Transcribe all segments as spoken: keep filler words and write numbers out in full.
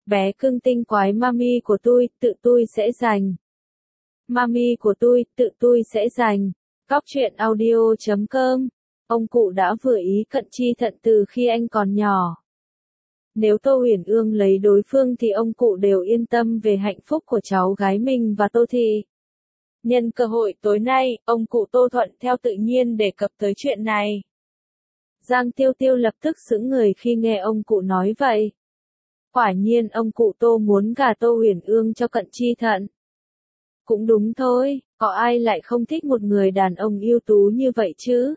Bé cưng tinh quái mami của tôi, tự tôi sẽ giành. Mami của tôi, tự tôi sẽ giành. Cóc truyện audio chấm com. Ông cụ đã vừa ý Cận Chi Thận từ khi anh còn nhỏ. Nếu Tô Uyển Ương lấy đối phương thì ông cụ đều yên tâm về hạnh phúc của cháu gái mình và Tô Thị. Nhân cơ hội tối nay, ông cụ Tô Thuận theo tự nhiên đề cập tới chuyện này. Giang Tiêu Tiêu lập tức sững người khi nghe ông cụ nói vậy. Quả nhiên ông cụ Tô muốn gả Tô Uyển Ương cho Cận Chi Thận. Cũng đúng thôi, có ai lại không thích một người đàn ông ưu tú như vậy chứ?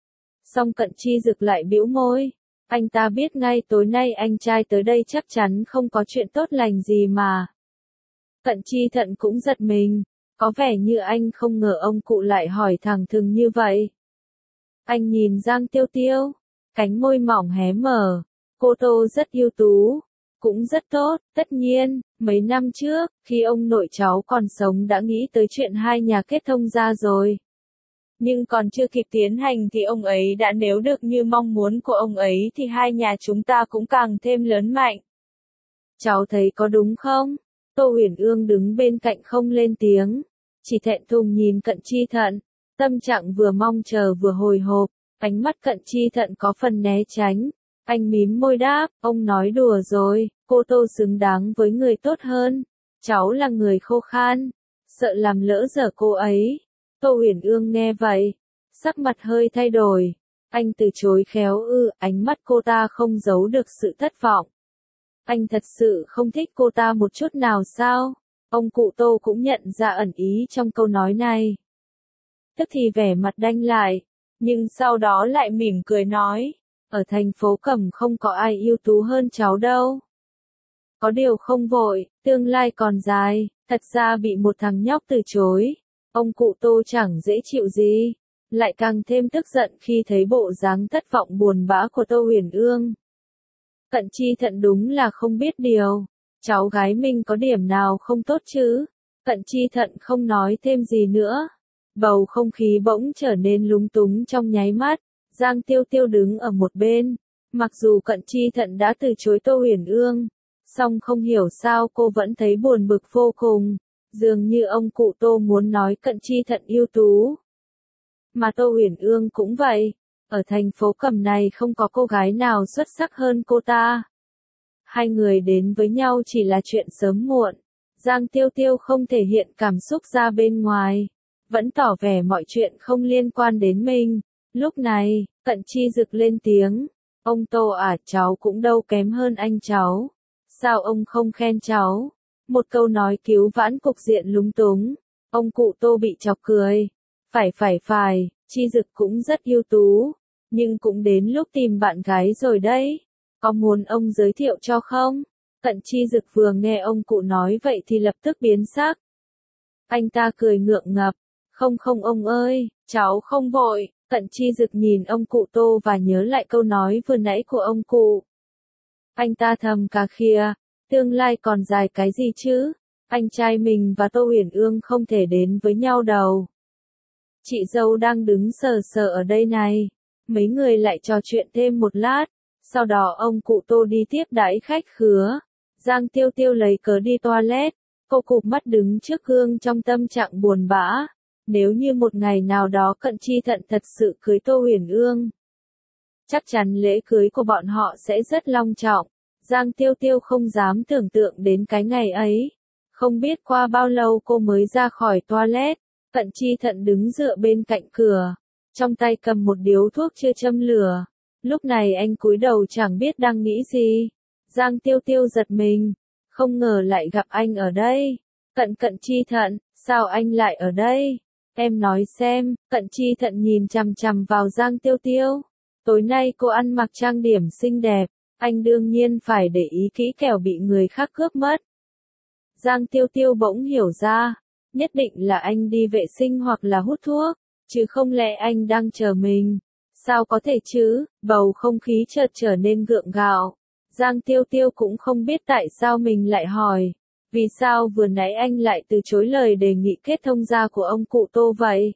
Song Cận Chi Dực lại bĩu môi. Anh ta biết ngay tối nay anh trai tới đây chắc chắn không có chuyện tốt lành gì mà. Cận Chi Thận cũng giật mình. Có vẻ như anh không ngờ ông cụ lại hỏi thẳng thừng như vậy. Anh nhìn Giang Tiêu Tiêu. Cánh môi mỏng hé mở. Cô Tô rất ưu tú. Cũng rất tốt, tất nhiên, mấy năm trước, khi ông nội cháu còn sống đã nghĩ tới chuyện hai nhà kết thông ra rồi. Nhưng còn chưa kịp tiến hành thì ông ấy đã nếu được như mong muốn của ông ấy thì hai nhà chúng ta cũng càng thêm lớn mạnh. Cháu thấy có đúng không? Tô Uyển Ương đứng bên cạnh không lên tiếng, chỉ thẹn thùng nhìn Cận Chi Thận, tâm trạng vừa mong chờ vừa hồi hộp, ánh mắt Cận Chi Thận có phần né tránh. Anh mím môi đáp, ông nói đùa rồi, cô Tô xứng đáng với người tốt hơn. Cháu là người khô khan, sợ làm lỡ dở cô ấy. Tô Uyển Ương nghe vậy, sắc mặt hơi thay đổi. Anh từ chối khéo ư, ánh mắt cô ta không giấu được sự thất vọng. Anh thật sự không thích cô ta một chút nào sao? Ông cụ Tô cũng nhận ra ẩn ý trong câu nói này. Tức thì vẻ mặt đanh lại, nhưng sau đó lại mỉm cười nói. Ở thành phố Cẩm không có ai ưu tú hơn cháu đâu. Có điều không vội, tương lai còn dài, thật ra bị một thằng nhóc từ chối. Ông cụ Tô chẳng dễ chịu gì, lại càng thêm tức giận khi thấy bộ dáng thất vọng buồn bã của Tô Uyển Ương. Cận Chi Thận đúng là không biết điều, cháu gái mình có điểm nào không tốt chứ? Cận Chi Thận không nói thêm gì nữa. Bầu không khí bỗng trở nên lúng túng trong nháy mắt. Giang Tiêu Tiêu đứng ở một bên, mặc dù Cận Chi Thận đã từ chối Tô Uyển Ương, song không hiểu sao cô vẫn thấy buồn bực vô cùng, dường như ông cụ Tô muốn nói Cận Chi Thận ưu tú. Mà Tô Uyển Ương cũng vậy, ở thành phố Cẩm này không có cô gái nào xuất sắc hơn cô ta. Hai người đến với nhau chỉ là chuyện sớm muộn, Giang Tiêu Tiêu không thể hiện cảm xúc ra bên ngoài, vẫn tỏ vẻ mọi chuyện không liên quan đến mình. Lúc này, Cận Chi Dực lên tiếng, ông Tô à, cháu cũng đâu kém hơn anh cháu. Sao ông không khen cháu? Một câu nói cứu vãn cục diện lúng túng, ông cụ Tô bị chọc cười. Phải phải phải, Chi Dực cũng rất ưu tú, nhưng cũng đến lúc tìm bạn gái rồi đấy. Có muốn ông giới thiệu cho không? Cận Chi Dực vừa nghe ông cụ nói vậy thì lập tức biến sắc. Anh ta cười ngượng ngập, không không ông ơi, cháu không vội. Cận Chi Dực nhìn ông cụ Tô và nhớ lại câu nói vừa nãy của ông cụ. Anh ta thầm cà khịa, tương lai còn dài cái gì chứ? Anh trai mình và Tô Uyển Ương không thể đến với nhau đâu. Chị dâu đang đứng sờ sờ ở đây này. Mấy người lại trò chuyện thêm một lát, sau đó ông cụ Tô đi tiếp đãi khách khứa. Giang Tiêu Tiêu lấy cớ đi toilet, cô cụp mắt đứng trước gương trong tâm trạng buồn bã. Nếu như một ngày nào đó Cận Chi Thận thật sự cưới Tô Uyển Ương, chắc chắn lễ cưới của bọn họ sẽ rất long trọng. Giang Tiêu Tiêu không dám tưởng tượng đến cái ngày ấy. Không biết qua bao lâu cô mới ra khỏi toilet, Cận Chi Thận đứng dựa bên cạnh cửa, trong tay cầm một điếu thuốc chưa châm lửa. Lúc này anh cúi đầu chẳng biết đang nghĩ gì. Giang Tiêu Tiêu giật mình, không ngờ lại gặp anh ở đây. Cận Cận Chi Thận, sao anh lại ở đây? Em nói xem. Cận Chi Thận nhìn chằm chằm vào Giang Tiêu Tiêu. Tối nay cô ăn mặc trang điểm xinh đẹp, anh đương nhiên phải để ý kỹ kẻo bị người khác cướp mất. Giang Tiêu Tiêu bỗng hiểu ra, nhất định là anh đi vệ sinh hoặc là hút thuốc, chứ không lẽ anh đang chờ mình. Sao có thể chứ? Bầu không khí chợt trở nên gượng gạo. Giang Tiêu Tiêu cũng không biết tại sao mình lại hỏi. Vì sao vừa nãy anh lại từ chối lời đề nghị kết thông gia của ông cụ Tô vậy?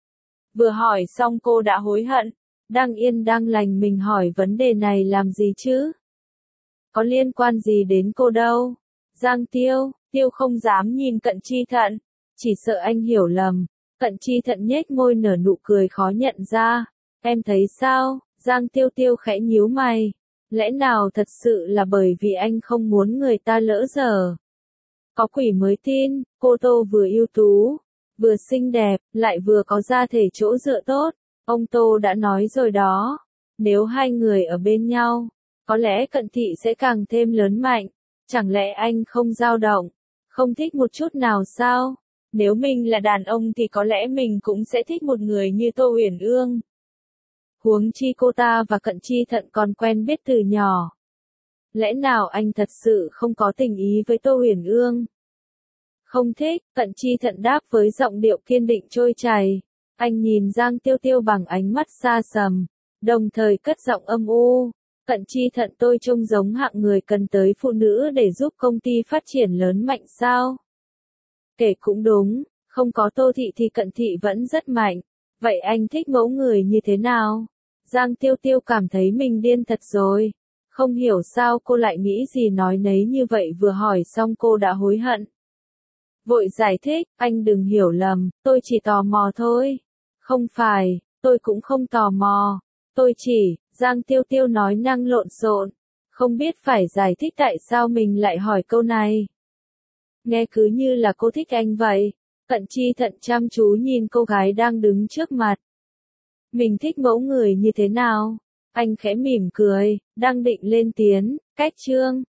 Vừa hỏi xong cô đã hối hận. Đang yên đang lành mình hỏi vấn đề này làm gì chứ? Có liên quan gì đến cô đâu? Giang Tiêu, Tiêu không dám nhìn Cận Chi Thận, chỉ sợ anh hiểu lầm. Cận Chi Thận nhếch môi nở nụ cười khó nhận ra. Em thấy sao? Giang Tiêu Tiêu khẽ nhíu mày. Lẽ nào thật sự là bởi vì anh không muốn người ta lỡ dở? Có quỷ mới tin, cô Tô vừa ưu tú, vừa xinh đẹp, lại vừa có gia thể chỗ dựa tốt. Ông Tô đã nói rồi đó, nếu hai người ở bên nhau, có lẽ Cận Thị sẽ càng thêm lớn mạnh. Chẳng lẽ anh không dao động, không thích một chút nào sao? Nếu mình là đàn ông thì có lẽ mình cũng sẽ thích một người như Tô Uyển Ương. Huống chi cô ta và Cận Chi Thận còn quen biết từ nhỏ. Lẽ nào anh thật sự không có tình ý với Tô Uyển Ương? Không thích, Cận Chi Thận đáp với giọng điệu kiên định trôi chảy. Anh nhìn Giang Tiêu Tiêu bằng ánh mắt xa xăm, đồng thời cất giọng âm u. Cận Chi Thận tôi trông giống hạng người cần tới phụ nữ để giúp công ty phát triển lớn mạnh sao? Kể cũng đúng, không có Tô Thị thì Cận Thị vẫn rất mạnh. Vậy anh thích mẫu người như thế nào? Giang Tiêu Tiêu cảm thấy mình điên thật rồi. Không hiểu sao cô lại nghĩ gì nói nấy như vậy, vừa hỏi xong cô đã hối hận. Vội giải thích, anh đừng hiểu lầm, tôi chỉ tò mò thôi. Không phải, tôi cũng không tò mò. Tôi chỉ, Giang Tiêu Tiêu nói năng lộn xộn, không biết phải giải thích tại sao mình lại hỏi câu này. Nghe cứ như là cô thích anh vậy. Cận Chi Thận chăm chú nhìn cô gái đang đứng trước mặt. Mình thích mẫu người như thế nào? Anh khẽ mỉm cười, đang định lên tiếng, cách chương.